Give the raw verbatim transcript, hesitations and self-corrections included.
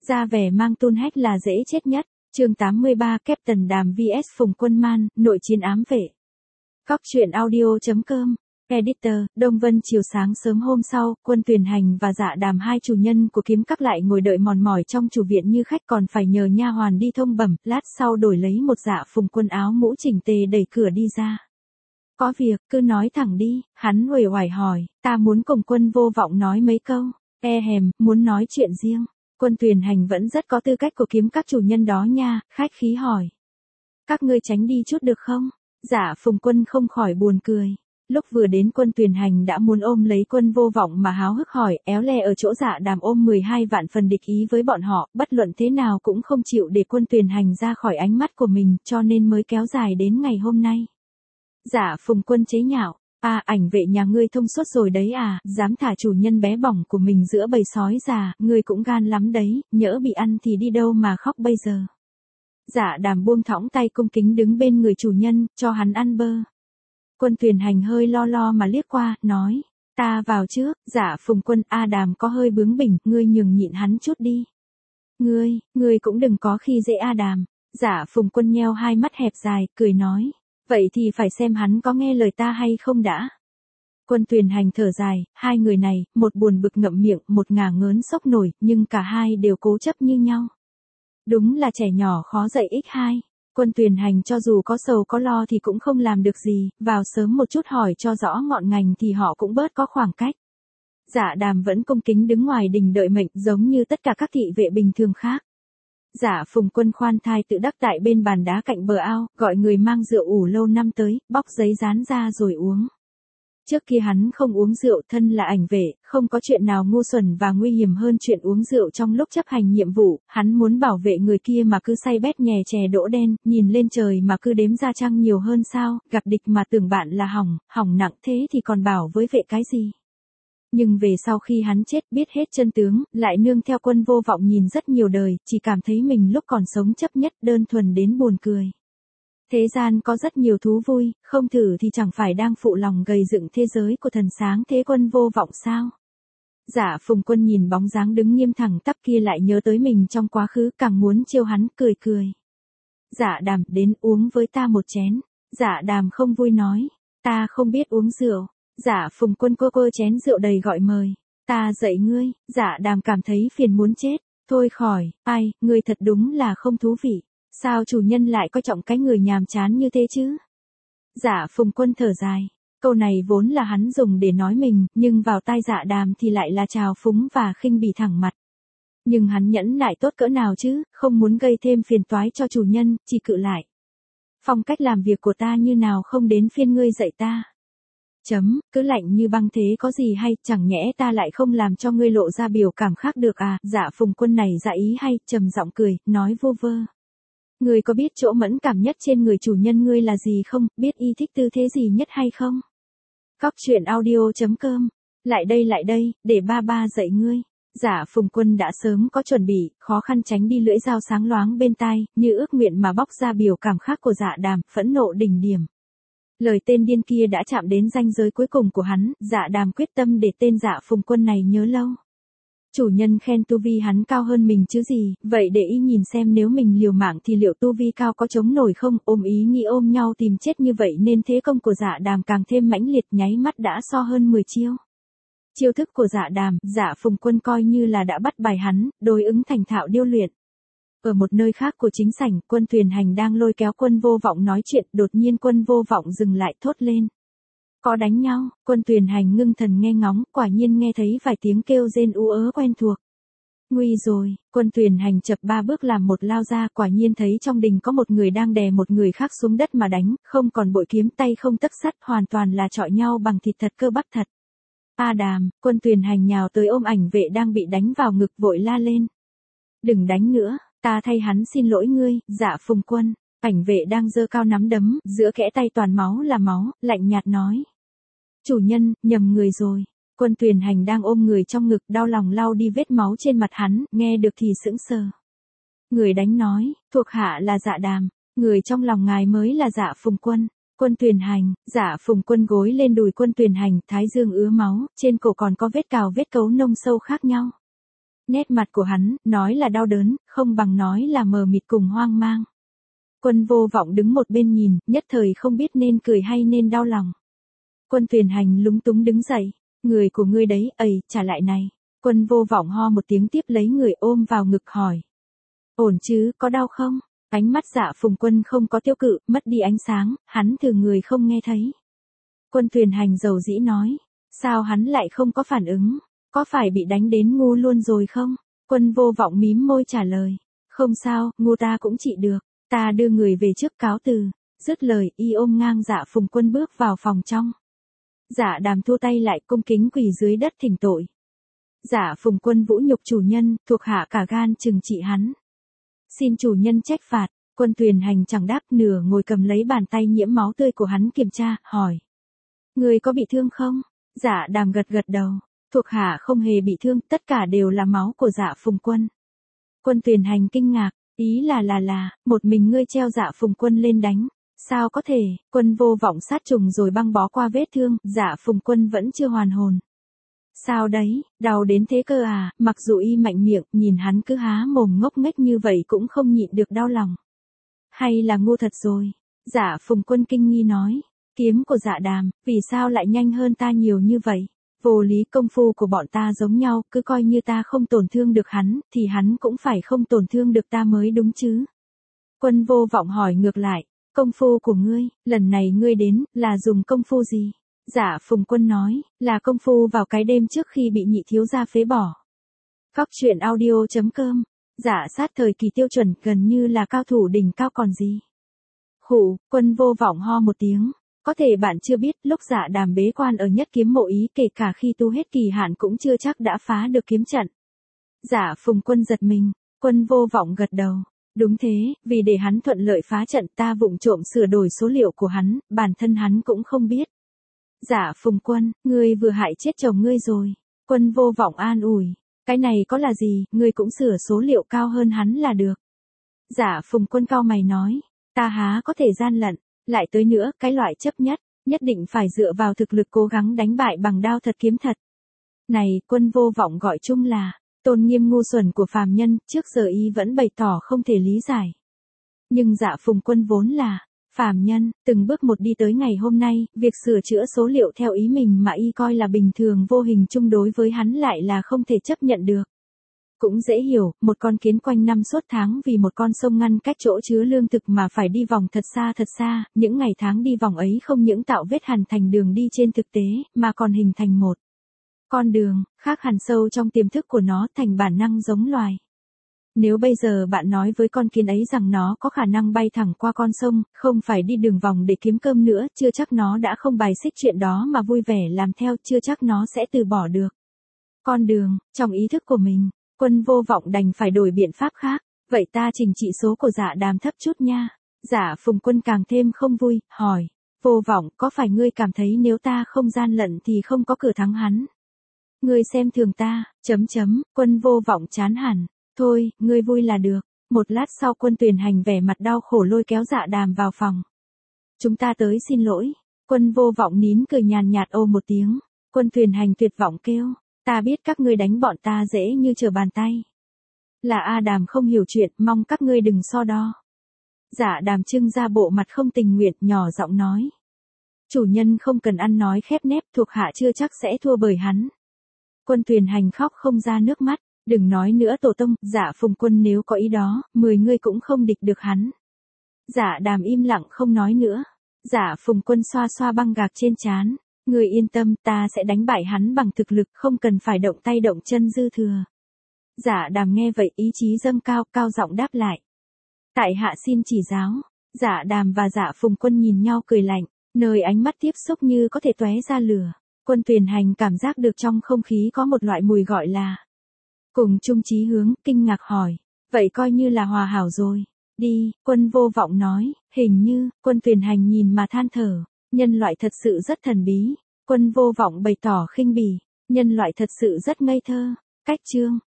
Ra vẻ mang tôn hách là dễ chết nhất. Chương tám mươi ba Captain Đàm vs Phùng Quân Man, nội chiến ám vệ. Cóc truyện audio.com. Editor, Đông Vân. Chiều sáng sớm hôm sau, Quân Tuyền Hành và Dạ Đàm, hai chủ nhân của kiếm các, lại ngồi đợi mòn mỏi trong chủ viện như khách, còn phải nhờ nha hoàn đi thông bẩm. Lát sau đổi lấy một Dạ Phùng Quân áo mũ chỉnh tề đẩy cửa đi ra. Có việc, cứ nói thẳng đi. Hắn uể oải hỏi. Ta muốn cùng Quân Vô Vọng nói mấy câu. E hèm, muốn nói chuyện riêng. Quân Tuyền Hành vẫn rất có tư cách của kiếm các chủ nhân đó nha, khách khí hỏi. Các ngươi tránh đi chút được không? Dạ Phùng Quân không khỏi buồn cười. Lúc vừa đến, Quân Tuyền Hành đã muốn ôm lấy Quân Vô Vọng mà háo hức hỏi, éo le ở chỗ Dạ Đàm ôm mười hai vạn phần địch ý với bọn họ, bất luận thế nào cũng không chịu để Quân Tuyền Hành ra khỏi ánh mắt của mình, cho nên mới kéo dài đến ngày hôm nay. Dạ Phùng Quân chế nhạo. À, ảnh vệ nhà ngươi thông suốt rồi đấy à, dám thả chủ nhân bé bỏng của mình giữa bầy sói già, ngươi cũng gan lắm đấy, nhỡ bị ăn thì đi đâu mà khóc bây giờ. Dạ Đàm buông thõng tay cung kính đứng bên người chủ nhân, cho hắn ăn bơ. Quân Tuyền Hành hơi lo lo mà liếc qua, nói, ta vào trước. Dạ Phùng Quân, A Đàm có hơi bướng bỉnh, ngươi nhường nhịn hắn chút đi. Ngươi, ngươi cũng đừng có khi dễ A Đàm. Dạ Phùng Quân nheo hai mắt hẹp dài, cười nói. Vậy thì phải xem hắn có nghe lời ta hay không đã. Quân Tuyền Hành thở dài, hai người này, một buồn bực ngậm miệng, một ngả ngớn sốc nổi, nhưng cả hai đều cố chấp như nhau. Đúng là trẻ nhỏ khó dạy ích hai. Quân Tuyền Hành cho dù có sầu có lo thì cũng không làm được gì, vào sớm một chút hỏi cho rõ ngọn ngành thì họ cũng bớt có khoảng cách. Dạ Đàm vẫn cung kính đứng ngoài đình đợi mệnh, giống như tất cả các thị vệ bình thường khác. Dạ Phùng Quân khoan thai tự đắc tại bên bàn đá cạnh bờ ao, gọi người mang rượu ủ lâu năm tới, bóc giấy dán ra rồi uống. Trước kia hắn không uống rượu, thân là ảnh vệ, không có chuyện nào ngu xuẩn và nguy hiểm hơn chuyện uống rượu trong lúc chấp hành nhiệm vụ, hắn muốn bảo vệ người kia mà cứ say bét nhè chè đỗ đen, nhìn lên trời mà cứ đếm ra trăng nhiều hơn sao, gặp địch mà tưởng bạn là hỏng, hỏng nặng thế thì còn bảo với vệ cái gì. Nhưng về sau khi hắn chết biết hết chân tướng, lại nương theo Quân Vô Vọng nhìn rất nhiều đời, chỉ cảm thấy mình lúc còn sống chấp nhất, đơn thuần đến buồn cười. Thế gian có rất nhiều thú vui, không thử thì chẳng phải đang phụ lòng gầy dựng thế giới của thần sáng thế Quân Vô Vọng sao? Dạ Phùng Quân nhìn bóng dáng đứng nghiêm thẳng tắp kia lại nhớ tới mình trong quá khứ, càng muốn trêu hắn, cười cười. Dạ Đàm, đến uống với ta một chén. Dạ Đàm không vui nói, ta không biết uống rượu. Dạ Phùng Quân cô cô chén rượu đầy gọi mời. Ta dạy ngươi. Dạ Đàm cảm thấy phiền muốn chết. Thôi khỏi, ai, ngươi thật đúng là không thú vị. Sao chủ nhân lại coi trọng cái người nhàm chán như thế chứ? Dạ Phùng Quân thở dài. Câu này vốn là hắn dùng để nói mình, nhưng vào tai Dạ Đàm thì lại là trào phúng và khinh bỉ thẳng mặt. Nhưng hắn nhẫn nại tốt cỡ nào chứ, không muốn gây thêm phiền toái cho chủ nhân, chỉ cự lại. Phong cách làm việc của ta như nào không đến phiên ngươi dạy ta. Chấm, cứ lạnh như băng thế có gì hay, chẳng nhẽ ta lại không làm cho ngươi lộ ra biểu cảm khác được à? Dạ Phùng Quân này dạ ý hay, trầm giọng cười, nói vô vơ. Ngươi có biết chỗ mẫn cảm nhất trên người chủ nhân ngươi là gì không, biết y thích tư thế gì nhất hay không? Cóc truyện audio.com. Lại đây lại đây, để ba ba dạy ngươi. Dạ Phùng Quân đã sớm có chuẩn bị, khó khăn tránh đi lưỡi dao sáng loáng bên tai, như ước nguyện mà bóc ra biểu cảm khác của Dạ Đàm, phẫn nộ đỉnh điểm. Lời tên điên kia đã chạm đến ranh giới cuối cùng của hắn, Dạ Đàm quyết tâm để tên Dạ Phùng Quân này nhớ lâu. Chủ nhân khen tu vi hắn cao hơn mình chứ gì, vậy để y nhìn xem nếu mình liều mạng thì liệu tu vi cao có chống nổi không, ôm ý nghĩ ôm nhau tìm chết như vậy nên thế công của Dạ Đàm càng thêm mãnh liệt, nháy mắt đã so hơn mười chiêu. Chiêu thức của Dạ Đàm, Dạ Phùng Quân coi như là đã bắt bài hắn, đối ứng thành thạo điêu luyện. Ở một nơi khác của chính sảnh, Quân Tuyền Hành đang lôi kéo Quân Vô Vọng nói chuyện, đột nhiên Quân Vô Vọng dừng lại thốt lên. Có đánh nhau. Quân Tuyền Hành ngưng thần nghe ngóng, quả nhiên nghe thấy vài tiếng kêu rên ú ớ quen thuộc. Nguy rồi. Quân Tuyền Hành chập ba bước làm một lao ra, quả nhiên thấy trong đình có một người đang đè một người khác xuống đất mà đánh, không còn bội kiếm, tay không tấc sắt, hoàn toàn là chọi nhau bằng thịt thật, cơ bắp thật. A Đàm. Quân Tuyền Hành nhào tới ôm ảnh vệ đang bị đánh vào ngực, vội la lên. Đừng đánh nữa, ta thay hắn xin lỗi ngươi. Dạ Phùng Quân. Ảnh vệ đang giơ cao nắm đấm, giữa kẽ tay toàn máu là máu, lạnh nhạt nói. Chủ nhân, nhầm người rồi. Quân Tuyền Hành đang ôm người trong ngực, đau lòng lau đi vết máu trên mặt hắn, nghe được thì sững sờ. Người đánh nói, thuộc hạ là Dạ Đàm, người trong lòng ngài mới là Dạ Phùng Quân. Quân Tuyền Hành. Dạ Phùng Quân gối lên đùi Quân Tuyền Hành, thái dương ứa máu, trên cổ còn có vết cào vết cấu nông sâu khác nhau. Nét mặt của hắn, nói là đau đớn, không bằng nói là mờ mịt cùng hoang mang. Quân Vô Vọng đứng một bên nhìn, nhất thời không biết nên cười hay nên đau lòng. Quân Tuyền Hành lúng túng đứng dậy, người của ngươi đấy, ầy, trả lại này. Quân Vô Vọng ho một tiếng tiếp lấy người ôm vào ngực hỏi. Ổn chứ, có đau không? Ánh mắt Dạ Phùng Quân không có tiêu cự, mất đi ánh sáng, hắn từ người không nghe thấy. Quân Tuyền Hành dầu dĩ nói, sao hắn lại không có phản ứng, có phải bị đánh đến ngu luôn rồi không? Quân Vô Vọng mím môi trả lời, không sao, ngu ta cũng trị được, ta đưa người về trước cáo từ. Dứt lời, y ôm ngang Dạ Phùng Quân bước vào phòng trong. Dạ Đàm thu tay lại cung kính quỳ dưới đất thỉnh tội. Dạ Phùng Quân vũ nhục chủ nhân, thuộc hạ cả gan trừng trị hắn. Xin chủ nhân trách phạt. Quân Tuyền Hành chẳng đáp, nửa ngồi cầm lấy bàn tay nhiễm máu tươi của hắn kiểm tra, hỏi. Người có bị thương không? Dạ Đàm gật gật đầu. Thuộc hạ không hề bị thương, tất cả đều là máu của Dạ Phùng Quân. Quân Tuyền Hành kinh ngạc, ý là là là, một mình ngươi treo Dạ Phùng Quân lên đánh. Sao có thể? Quân Vô Vọng sát trùng rồi băng bó qua vết thương, Dạ Phùng Quân vẫn chưa hoàn hồn. Sao đấy, đau đến thế cơ à? Mặc dù y mạnh miệng, nhìn hắn cứ há mồm ngốc nghếch như vậy cũng không nhịn được đau lòng. Hay là ngu thật rồi? Dạ Phùng Quân kinh nghi nói. Kiếm của Dạ Đàm, vì sao lại nhanh hơn ta nhiều như vậy? Vô lý, công phu của bọn ta giống nhau, cứ coi như ta không tổn thương được hắn, thì hắn cũng phải không tổn thương được ta mới đúng chứ. Quân Vô Vọng hỏi ngược lại, công phu của ngươi, lần này ngươi đến, là dùng công phu gì? Dạ Phùng Quân nói, là công phu vào cái đêm trước khi bị nhị thiếu gia phế bỏ. Cóc truyện audio chấm com. Dạ sát thời kỳ tiêu chuẩn, gần như là cao thủ đỉnh cao còn gì. Khụ, Quân Vô Vọng ho một tiếng. Có thể bạn chưa biết, lúc Dạ Đàm bế quan ở Nhất Kiếm Mộ Ý, kể cả khi tu hết kỳ hạn cũng chưa chắc đã phá được kiếm trận. Dạ Phùng Quân giật mình, Quân Vô Vọng gật đầu. Đúng thế, vì để hắn thuận lợi phá trận ta vụng trộm sửa đổi số liệu của hắn, bản thân hắn cũng không biết. Dạ Phùng Quân, ngươi vừa hại chết chồng ngươi rồi. Quân Vô Vọng an ủi, cái này có là gì, ngươi cũng sửa số liệu cao hơn hắn là được. Dạ Phùng Quân cau mày nói, ta há có thể gian lận, lại tới nữa, cái loại chấp nhất, nhất định phải dựa vào thực lực cố gắng đánh bại bằng đao thật kiếm thật. Này, Quân Vô Vọng gọi chung là tôn nghiêm ngu xuẩn của phàm nhân, trước giờ y vẫn bày tỏ không thể lý giải. Nhưng Dạ Phùng Quân vốn là phàm nhân, từng bước một đi tới ngày hôm nay, việc sửa chữa số liệu theo ý mình mà y coi là bình thường vô hình chung đối với hắn lại là không thể chấp nhận được. Cũng dễ hiểu, một con kiến quanh năm suốt tháng vì một con sông ngăn cách chỗ chứa lương thực mà phải đi vòng thật xa thật xa, những ngày tháng đi vòng ấy không những tạo vết hằn thành đường đi trên thực tế, mà còn hình thành một con đường, khác hẳn sâu trong tiềm thức của nó, thành bản năng giống loài. Nếu bây giờ bạn nói với con kiến ấy rằng nó có khả năng bay thẳng qua con sông, không phải đi đường vòng để kiếm cơm nữa, chưa chắc nó đã không bài xích chuyện đó mà vui vẻ làm theo, chưa chắc nó sẽ từ bỏ được con đường, trong ý thức của mình. Quân Vô Vọng đành phải đổi biện pháp khác, vậy ta chỉnh trị số của Dạ Đàm thấp chút nha. Dạ Phùng Quân càng thêm không vui, hỏi, Vô Vọng, có phải ngươi cảm thấy nếu ta không gian lận thì không có cửa thắng hắn? Ngươi xem thường ta, chấm chấm, Quân Vô Vọng chán hẳn, thôi, ngươi vui là được. Một lát sau Quân Tuyền Hành vẻ mặt đau khổ lôi kéo Dạ Đàm vào phòng. Chúng ta tới xin lỗi. Quân Vô Vọng nín cười nhàn nhạt ô một tiếng. Quân Tuyền Hành tuyệt vọng kêu, ta biết các ngươi đánh bọn ta dễ như trở bàn tay. Là A Đàm không hiểu chuyện, mong các ngươi đừng so đo. Dạ Đàm trưng ra bộ mặt không tình nguyện, nhỏ giọng nói. Chủ nhân không cần ăn nói khép nép, thuộc hạ chưa chắc sẽ thua bởi hắn. Quân Tuyền Hành khóc không ra nước mắt, đừng nói nữa tổ tông, Dạ Phùng Quân nếu có ý đó, mười ngươi cũng không địch được hắn. Dạ Đàm im lặng không nói nữa. Dạ Phùng Quân xoa xoa băng gạc trên trán. Ngươi yên tâm, ta sẽ đánh bại hắn bằng thực lực, không cần phải động tay động chân dư thừa. Dạ Đàm nghe vậy ý chí dâng cao, cao giọng đáp lại. Tại hạ xin chỉ giáo. Dạ Đàm và Dạ Phùng Quân nhìn nhau cười lạnh, nơi ánh mắt tiếp xúc như có thể tóe ra lửa. Quân Tuyền Hành cảm giác được trong không khí có một loại mùi gọi là cùng chung chí hướng, kinh ngạc hỏi, vậy coi như là hòa hảo rồi. Đi, Quân Vô Vọng nói, hình như, Quân Tuyền Hành nhìn mà than thở, nhân loại thật sự rất thần bí. Quân Vô Vọng bày tỏ khinh bỉ, nhân loại thật sự rất ngây thơ. Cách chương